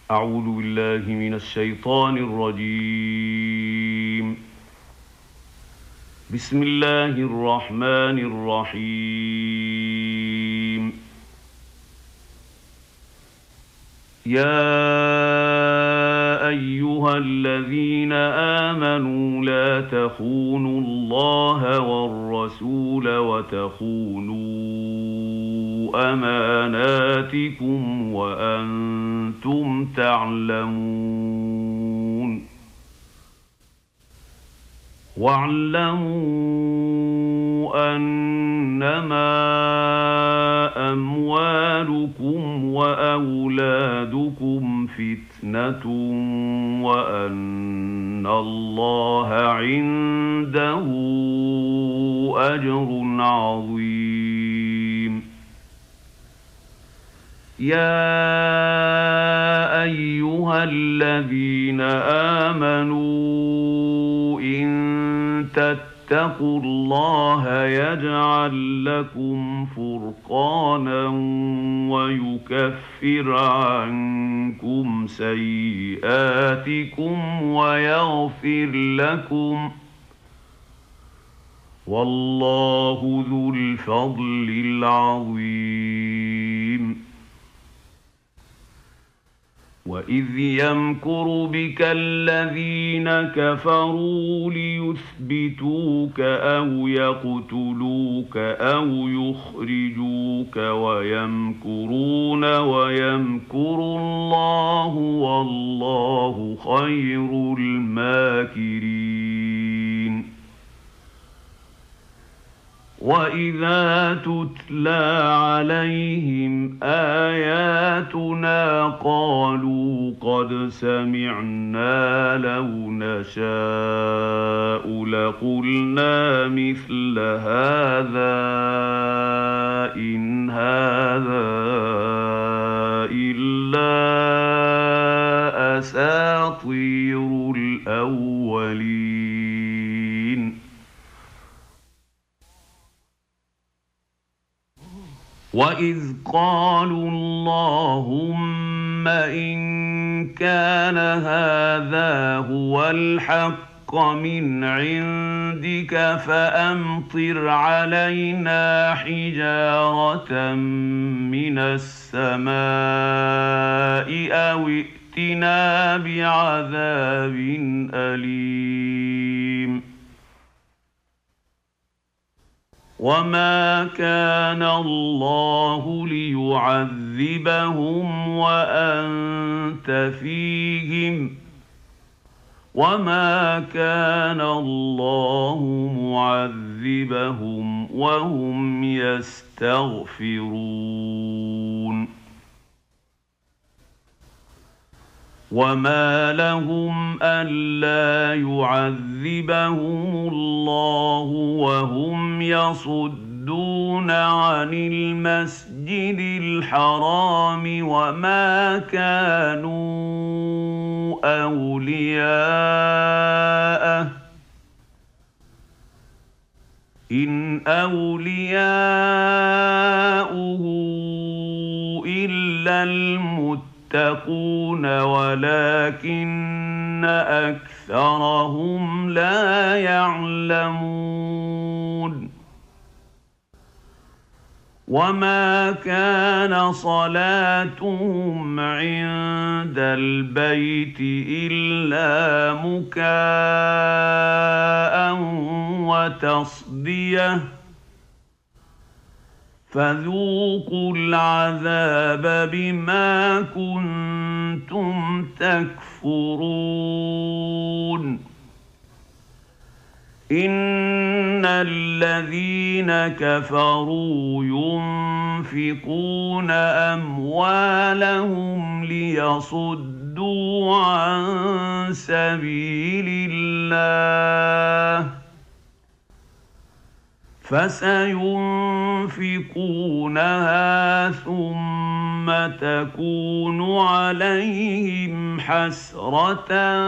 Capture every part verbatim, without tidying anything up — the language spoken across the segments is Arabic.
أعوذ بالله من الشيطان الرجيم. بسم الله الرحمن الرحيم. يا أيها الذين آمنوا لا تخونوا الله والرسول وتخونوا أماناتكم وأنتم تعلمون. واعلموا أنما أموالكم وأولادكم فتنة وأن الله عنده أجر عظيم. يا أيها الذين آمنوا إن تتقوا الله يجعل لكم فرقانا ويكفر عنكم سيئاتكم ويغفر لكم، والله ذو الفضل العظيم. وإذ يمكر بك الذين كفروا ليثبتوك أو يقتلوك أو يخرجوك ويمكرون ويمكر الله والله خير الماكرين. وإذا تتلى عليهم آياتنا قالوا قد سمعنا لو نشاء لقلنا مثل هذا إن هذا إلا أساطير الأولين. وإذ قالوا اللهم إن كان هذا هو الحق من عندك فأمطر علينا حجارة من السماء أو ائتنا بعذاب أليم. وما كان الله ليعذبهم وأنت فيهم وما كان الله معذبهم وهم يستغفرون. وما لهم ألا يعذبهم الله وهم يصدون عن المسجد الحرام وما كانوا أولياءه إن أولياؤه إلا المتقون تقون ولكن أكثرهم لا يعلمون. وما كان صلاتهم عند البيت إلا مكاء وتصدية فذوقوا العذاب بما كنتم تكفرون. إن الذين كفروا ينفقون أموالهم ليصدوا عن سبيل الله فسينفقونها ثم تكون عليهم حسرة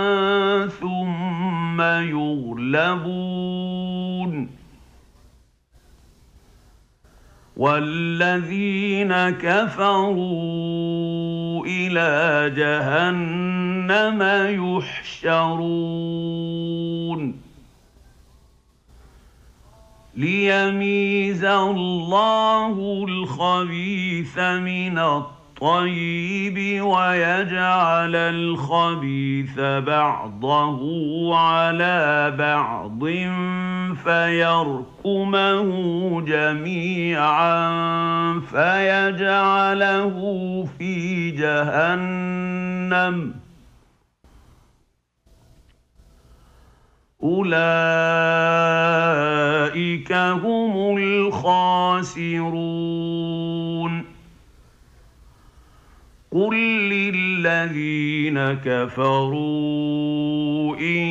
ثم يغلبون والذين كفروا إلى جهنم يحشرون ليميز الله الخبيث من الطيب ويجعل الخبيث بعضه على بعض فيركمه جميعا فيجعله في جهنم أولئك هم الخاسرون قل للذين كفروا إن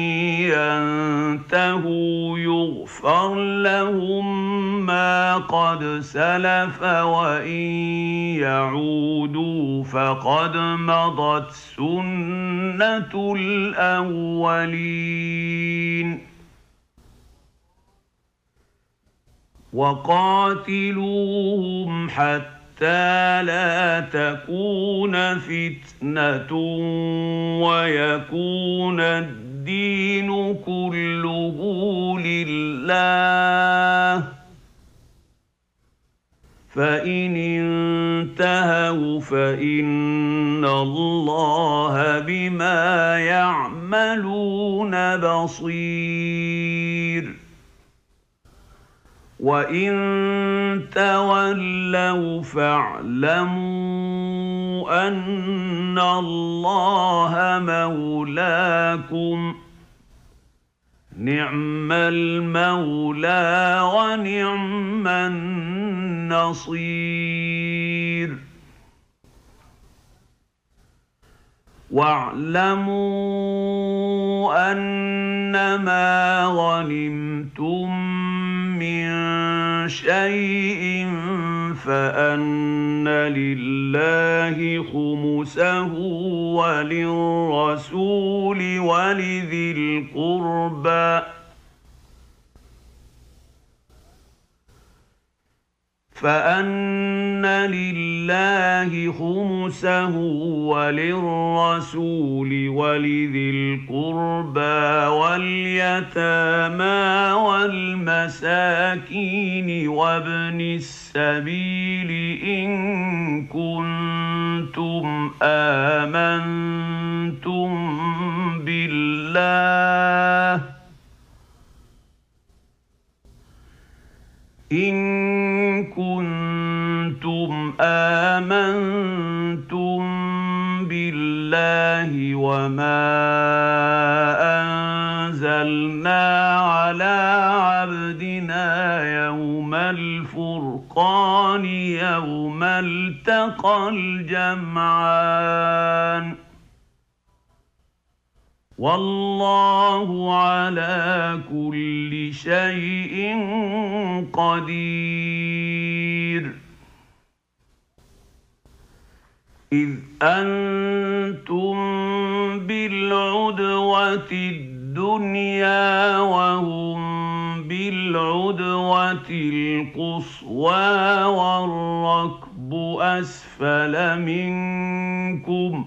ينتهوا يغفر لهم ما قد سلف وإن يعودوا فقد مضت سنة الأولين وقاتلوهم حتى حتى لا تكون فتنة ويكون الدين كله لله فإن انتهوا فإن الله بما يعملون بصير وإن تولوا فاعلموا أن الله مولاكم نعم المولى ونعم النصير واعلموا أنما غنمتم من شيء فأن لله خمسه وللرسول ولذي القربى فأن لله خمسه وللرسول ولذي القربى واليتامى والمساكين وابن السبيل إن كنتم آمنتم بالله إن كنتم آمنتم بالله وما أنزلنا على عبدنا يوم الفرقان يوم التقى الجمعان والله على كل شيء قدير إذ أنتم بالعدوة الدنيا وهم بالعدوة القصوى والركب أسفل منكم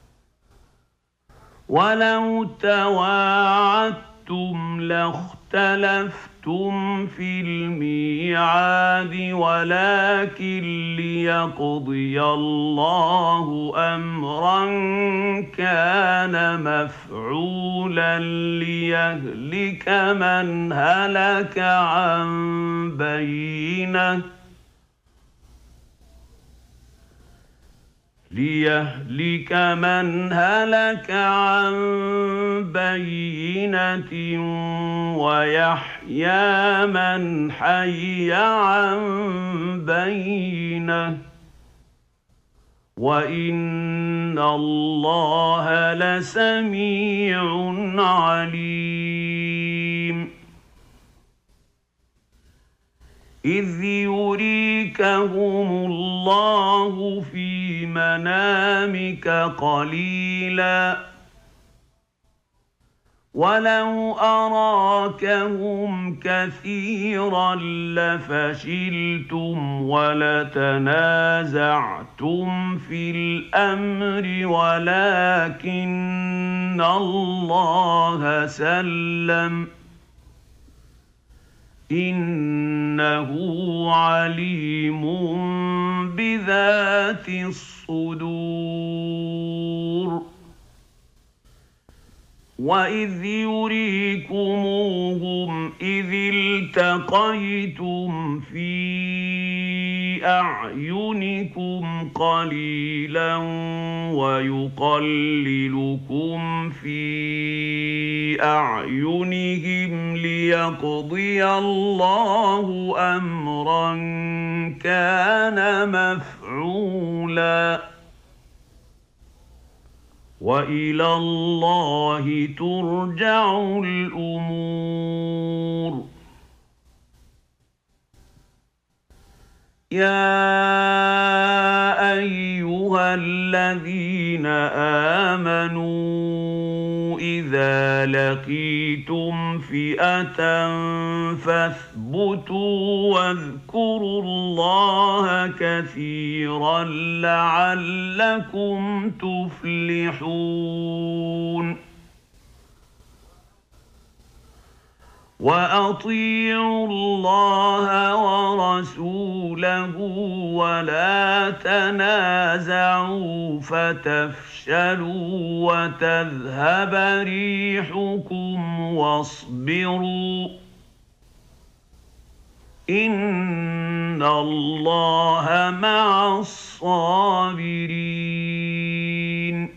ولو تواعدتم لاختلفتم في الميعاد ولكن ليقضي الله أمرا كان مفعولا ليهلك من هلك عن بينة ليهلك من هلك عن بينة ويحيى من حي عن بينة وإن الله لسميع عليم إذ يريكهم الله في منامك قليلا ولو أراكهم كثيرا لفشلتم ولتنازعتم في الأمر ولكن الله سلم إنه عليم بذات الصدور وإذ يريكموهم إذ التقيتم في أعينكم قليلا ويقللكم في أعينهم ليقضي الله أمرا كان مفعولا وإلى الله ترجع الأمور يا أيها الذين آمنوا إذا لقيتم فئة فاثبتوا واذكروا الله كثيرا لعلكم تفلحون وأطيعوا الله ورسوله ولا تنازعوا فتفشلوا وتذهب ريحكم واصبروا إن الله مع الصابرين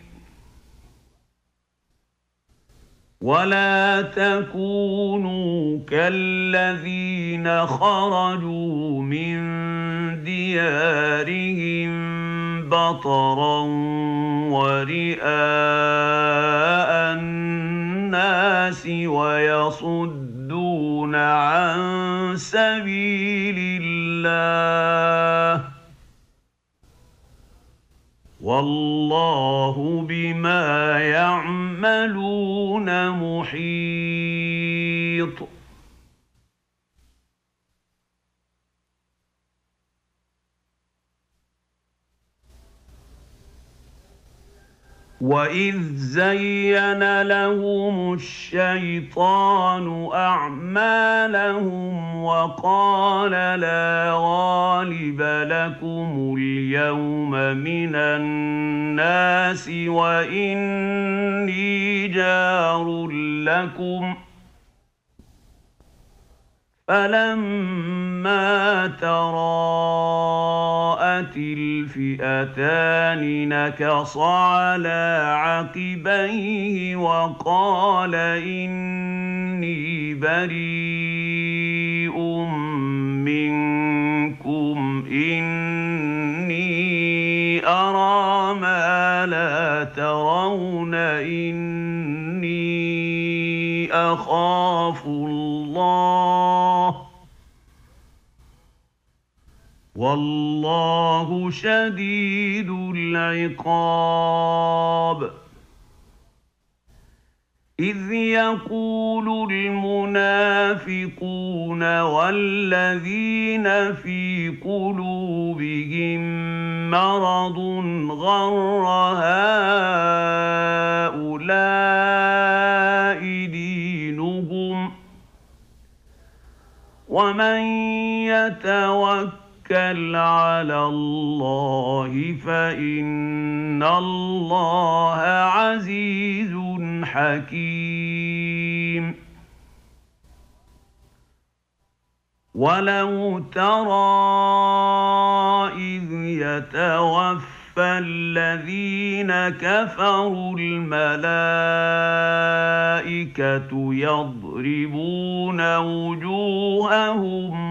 ولا تكونوا كالذين خرجوا من ديارهم بطرا ورئاء الناس ويصدون عن سبيل الله والله بما يعملون محيط وإذ زين لهم الشيطان أعمالهم وقال لا غالب لكم اليوم من الناس وإني جار لكم فلما تراءت الفئتان نكص على عقبيه وقال إني بريء منكم إني أرى ما لا ترون إني أخاف الله والله شديد العقاب إذ يقول المنافقون والذين في قلوبهم مرض غر هؤلاء دينهم ومن يتوكل على الله فإن الله عزيز حكيم ولو ترى إذ يتوفى الذين كفروا الملائكة يضربون وجوههم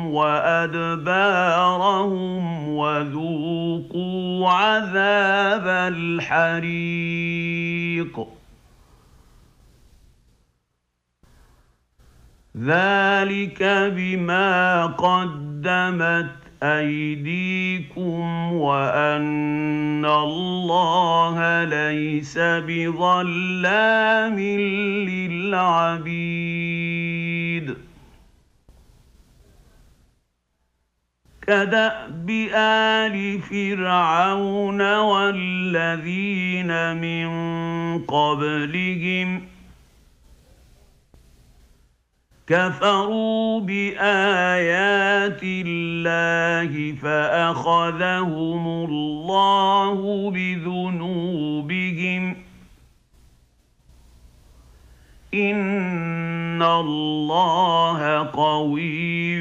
وأدبارهم وذوقوا عذاب الحريق ذلك بما قدمت أيديكم وأن الله ليس بظلام للعبيد كدأب آل فرعون والذين من قبلهم كفروا بآيات الله فأخذهم الله بذنوبهم إن الله قوي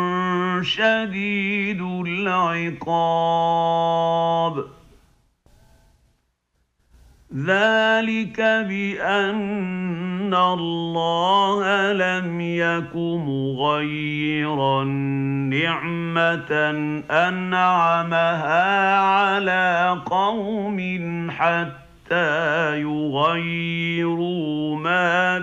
شديد العقاب ذلك بأن الله لم يك مغيرا نعمة أنعمها على قوم حتى يغيروا ما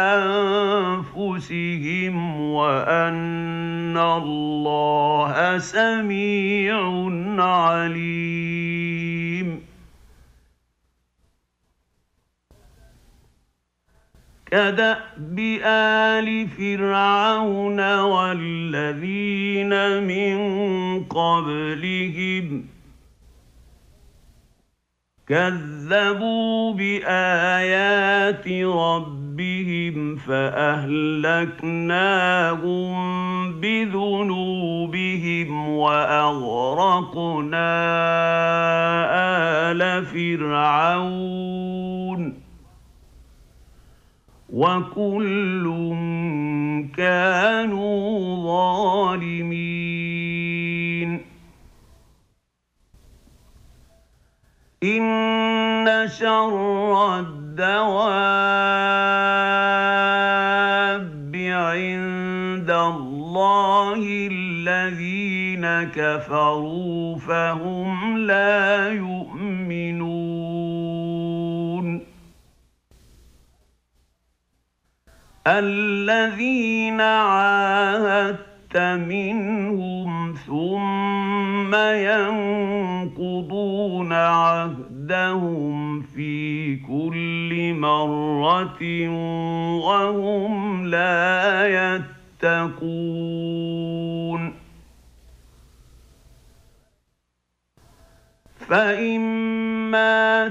بأنفسهم وأن الله سميع عليم كدأب آل فرعون والذين من قبلهم كذبوا بآيات ربهم فأهلكناهم بذنوبهم وأغرقنا آل فرعون وكل كانوا ظالمين إن شر الدواب عند الله الذين كفروا فهم لا يؤمنون الذين عاهدت منهم ثم ينقضون عهدهم في كل مرة وهم لا يتقون فإما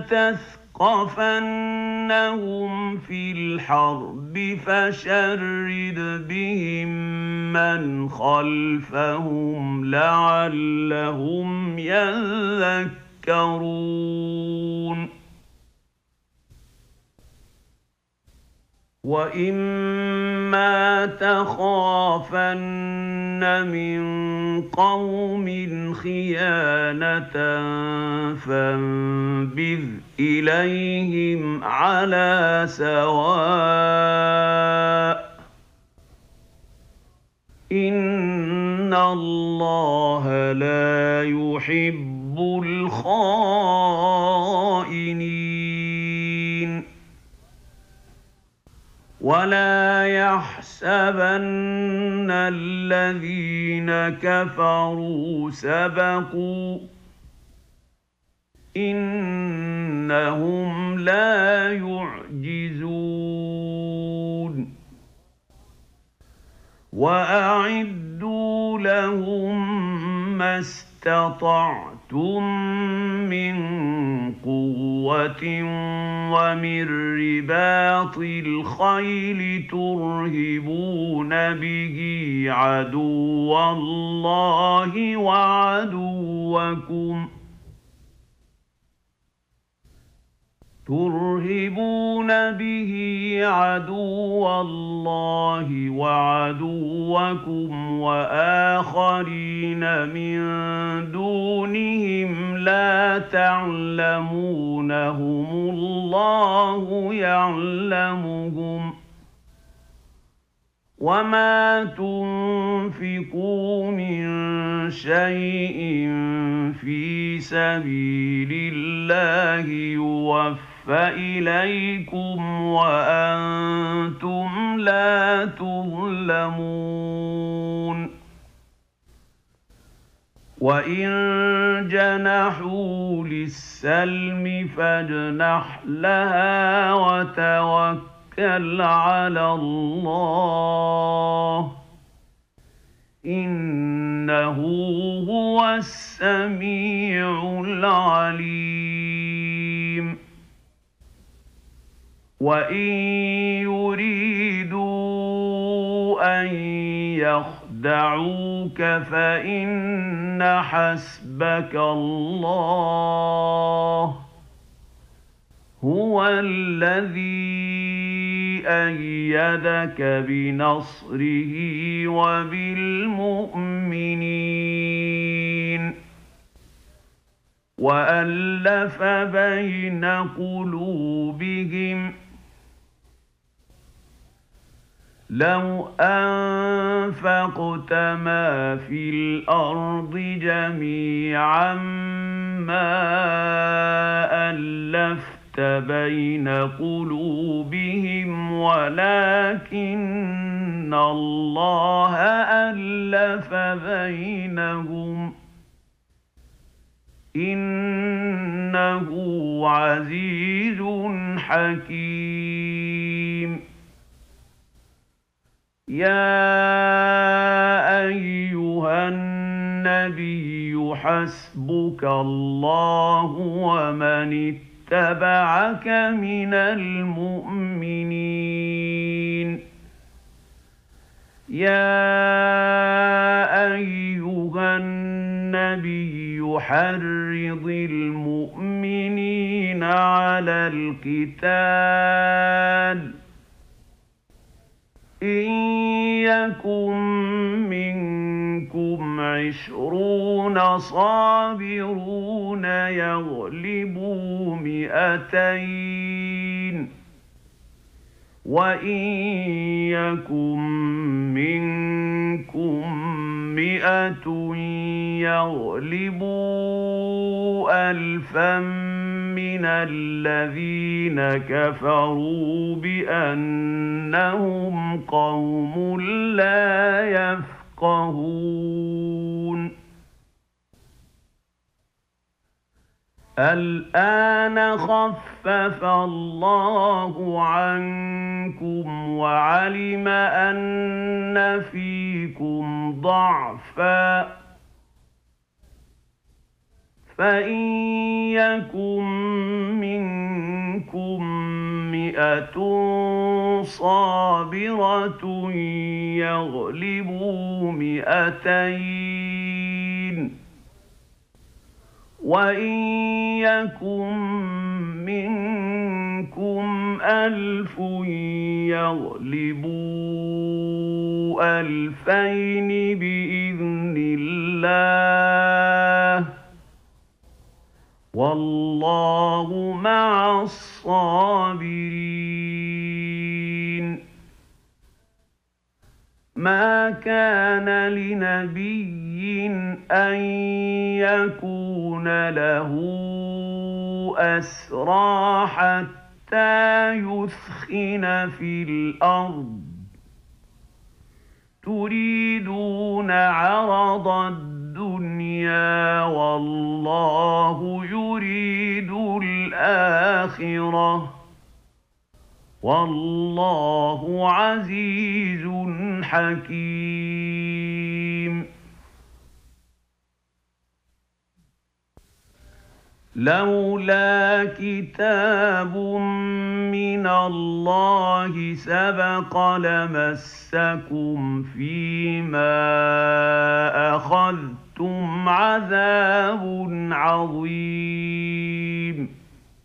تثقفنهم في الحرب فشرد بهم من خلفهم لعلهم يذكرون وإما تخافن من قوم خيانة فانبذ إليهم على سواء إن الله لا يحب الخائنين ولا يحسبن الذين كفروا سبقوا إنهم لا يعجزون وأعدوا لهم ما استطعتم من قوة ومن رباط الخيل ترهبون به عدو الله وعدوكم ترهبون به عدو الله وعدوكم وآخرين من دونهم لا تعلمونهم الله يعلمهم وما تنفقوا من شيء في سبيل الله يوفى فإليكم وأنتم لا تظلمون وَإِن جَنَحُوا لِلسَّلْمِ فَاجْنَحْ لَهَا وَتَوَكَّلْ عَلَى اللَّهِ ۚ إِنَّهُ هُوَ السَّمِيعُ الْعَلِيمُ وَإِن يُرِيدُوا أَن يَخْدَعُوكَ فَإِنَّ حَسْبَكَ اللَّهُ هُوَ الَّذِي أَيَّدَكَ بِنَصْرِهِ وَبِالْمُؤْمِنِينَ وَأَلَّفَ بَيْنَ قُلُوبِهِمْ لَوْ أَنفَقْتَ مَا فِي الْأَرْضِ جَمِيعًا مَّا أَلَّفْتَ بَيْنَ قُلُوبِهِمْ وَلَٰكِنَّ اللَّهَ أَلَّفَ بَيْنَهُمْ ۚ إِنَّهُ عَزِيزٌ حَكِيمٌ يَا أَيُّهَا النَّبِيُّ حَسْبُكَ اللَّهُ وَمَنِ اتَّبَعَكَ مِنَ الْمُؤْمِنِينَ يَا أَيُّهَا النَّبِيُّ حَرِّضِ الْمُؤْمِنِينَ عَلَى الْقِتَالِ ۚ إِن يَكُن مِّنكُمْ عِشْرُونَ صَابِرُونَ يَغْلِبُوا مِائَتَيْنِ ۚ وَإِن يَكُن مِّنكُم مِّائَةٌ يَغْلِبُوا أَلْفًا مِّنَ الَّذِينَ كَفَرُوا بِأَنَّهُمْ قَوْمٌ لَّا يَفْقَهُونَ الْآنَ خَفَّفَ اللَّهُ عَنكُمْ وَعَلِمَ أَنَّ فِيكُمْ ضَعْفًا ۚ فَإِن يَكُن مِّنكُم مِّائَةٌ صَابِرَةٌ يَغْلِبُوا مِائَتَيْنِ ۚ وَإِن يَكُن مِّنكُمْ أَلْفٌ يَغْلِبُوا أَلْفَيْنِ بِإِذْنِ اللَّهِ ۗ وَاللَّهُ مَعَ الصَّابِرِينَ مَا كَانَ لِنَبِيٍّ أَن يَكُونَ لَهُ أَسْرَىٰ حَتَّىٰ يُثْخِنَ فِي الْأَرْضِ ۚ تُرِيدُونَ عَرَضَ الدُّنْيَا وَاللَّهُ يُرِيدُ الْآخِرَةَ ۗ وَاللَّهُ عَزِيزٌ حَكِيمٌ لَّوْلَا كِتَابٌ مِّنَ اللَّهِ سَبَقَ لَمَسَّكُمْ فِيمَا أَخَذْتُمْ عَذَابٌ عَظِيمٌ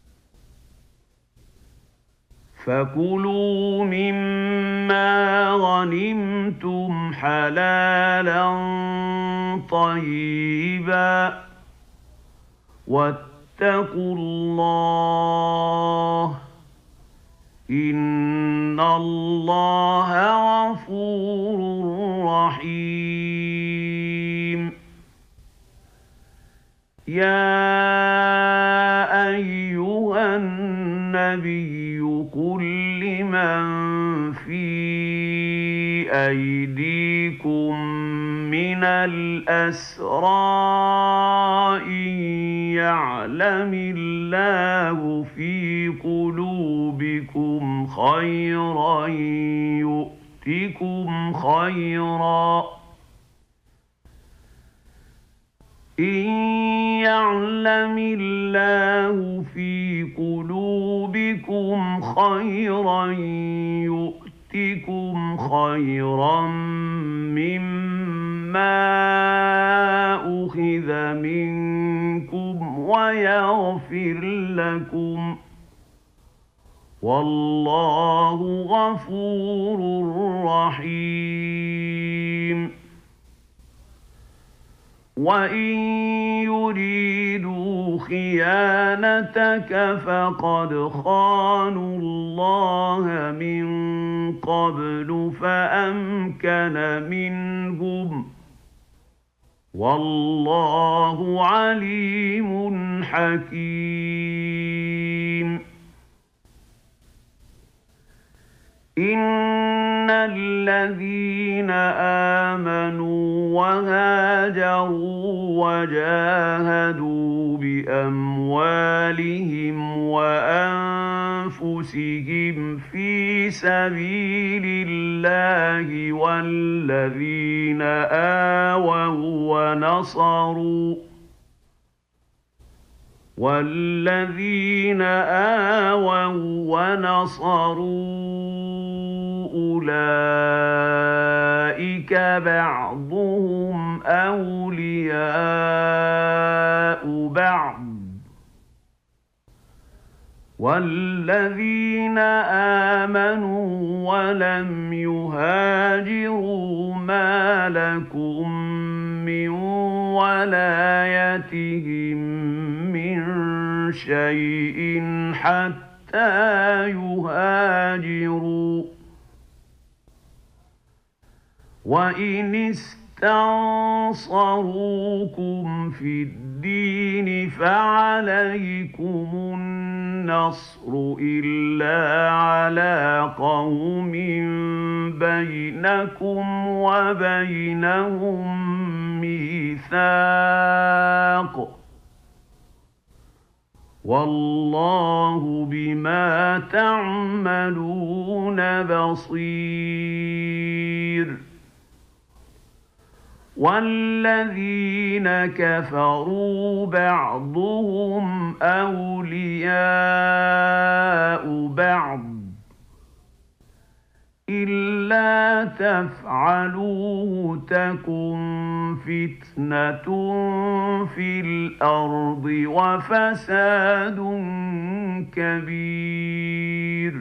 فَكُلُوا مِمَّا غَنِمْتُمْ حَلَالًا طَيِّبًا وَاتَّقُوا اللَّهَ ۚ إِنَّ اللَّهَ غَفُورٌ رَّحِيمٌ يَا أَيُّهَا النَّبِيُّ قُل لِّمَن فِي أَيْدِيكُم مِّنَ الأسرى إن يعلم الله في قلوبكم خيرا يؤتكم خيرا إن يعلم الله في قلوبكم خيرا يؤتكم خيرا مما أخذ منكم ويغفر لكم والله غفور رحيم وإن يريدوا خيانتك فقد خانوا الله من قبل فأمكن منهم والله عليم حكيم إن الذين آمنوا وهاجروا وجاهدوا بأموالهم وأنفسهم في سبيل الله والذين آووا ونصروا والذين آووا ونصروا أولئك بعضهم أولياء بعض والذين آمنوا ولم يهاجروا ما لكم من ولايتهم من شيء حتى يهاجروا وإن استنصروكم في الدين فعليكم النصر إلا على قوم بينكم وبينهم ميثاق والله بما تعملون بصير والذين كفروا بعضهم أولياء بعض إلا تفعلوه تكن فتنة في الأرض وفساد كبير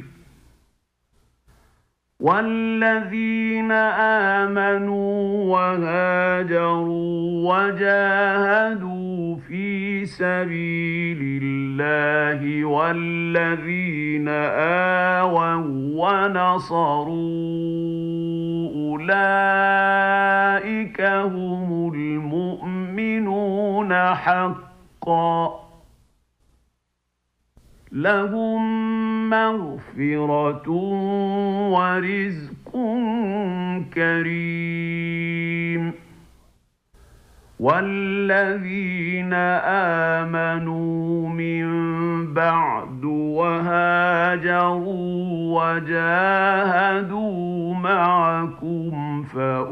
والذين آمنوا وهاجروا وجاهدوا في سبيل الله والذين آووا ونصروا أولئك هم المؤمنون حقا لهم مغفرة ورزق كريم والذين آمنوا من بعد وهاجروا وجاهدوا معكم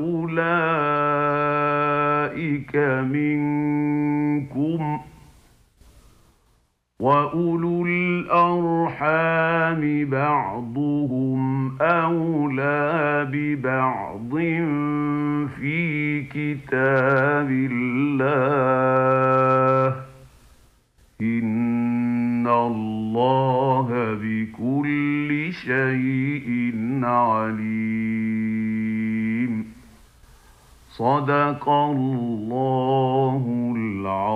فأولئك منكم وأولو الأرحام بعضهم أولى ببعض في كتاب الله إن الله بكل شيء عليم صدق الله العظيم.